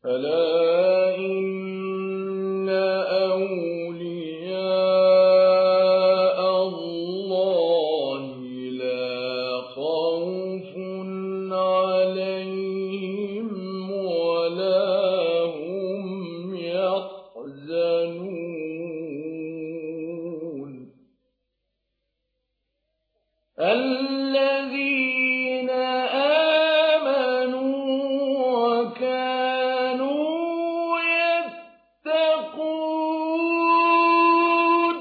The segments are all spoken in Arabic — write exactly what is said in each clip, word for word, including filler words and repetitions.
ألا إن أولياء الله لا خوف عليهم ولا هم يحزنون الذين آمنوا وكانوا يتقون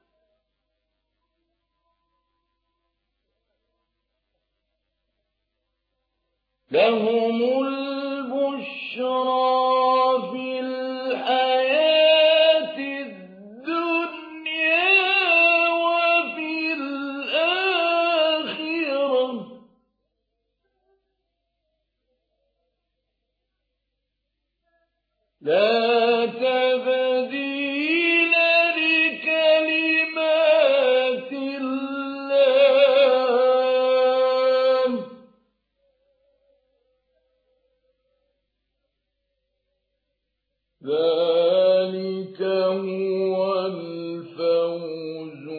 لهم البشرى في الحياة الدنيا وفي الآخرة لا تبديل لكلمات الله ذلك هو الفوز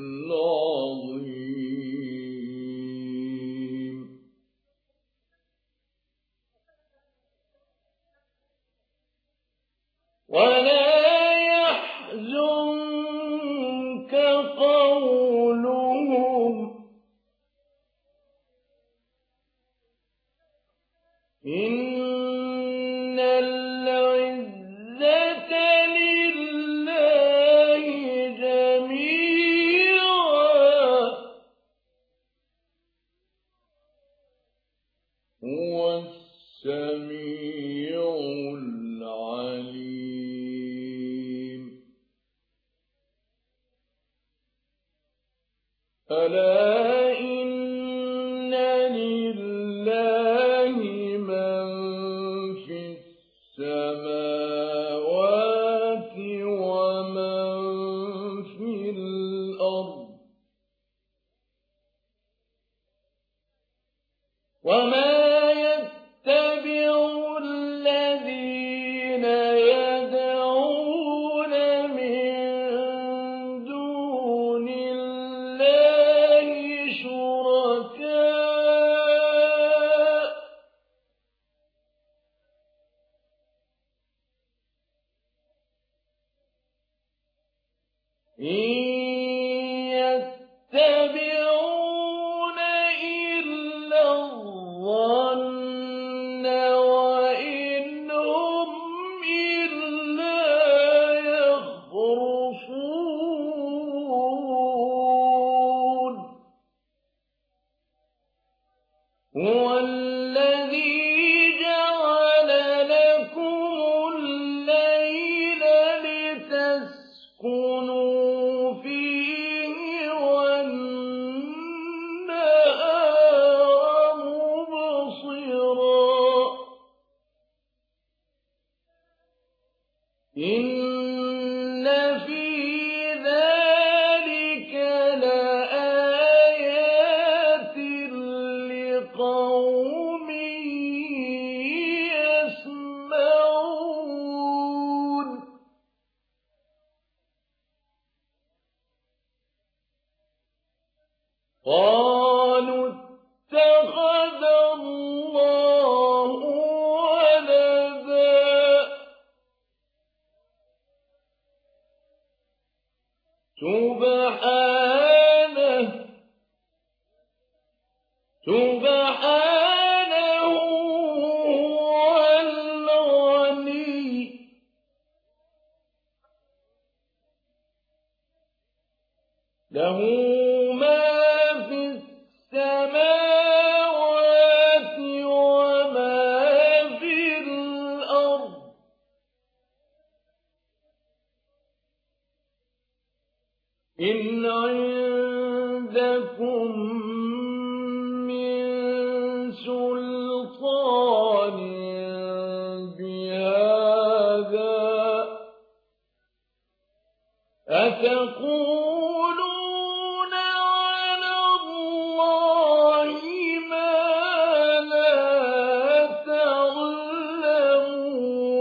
العظيم ولا يحزنك قولهم إن العزة لله جميعا هو السميع العليم ألا إن لله من في السماوات ومن في الأرض وما يتبع الذين يدعون من دون الله شركاء إن يتبعون إلا الظن وإن هم إلا يخرصون هو الذي جعل لكم الليل لتسكنوا فيه والنهار مبصرا إن في ذلك لآيات لقوم يسمعون قالوا اتخذ الله ولدا سبحانه سبحانه هو الغني له ما في السماوات وما في الأرض إن عندكم من سلطان بهذا أتقولون على الله ما لا تعلمون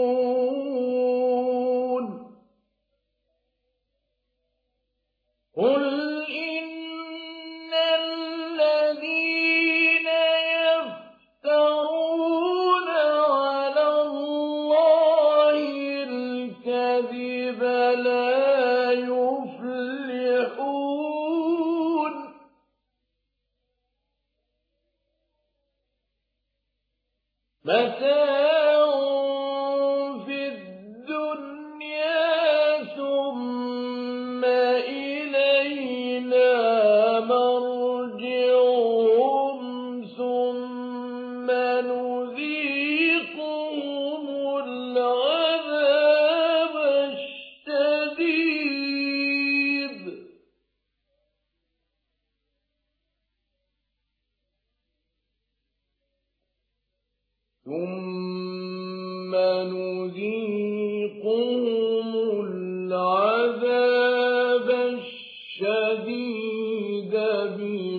متاع في الدنيا ثم إلينا مرجعهم ثم نذيقهم العذاب الشديد ثم نذيقهم العذاب الشديد بما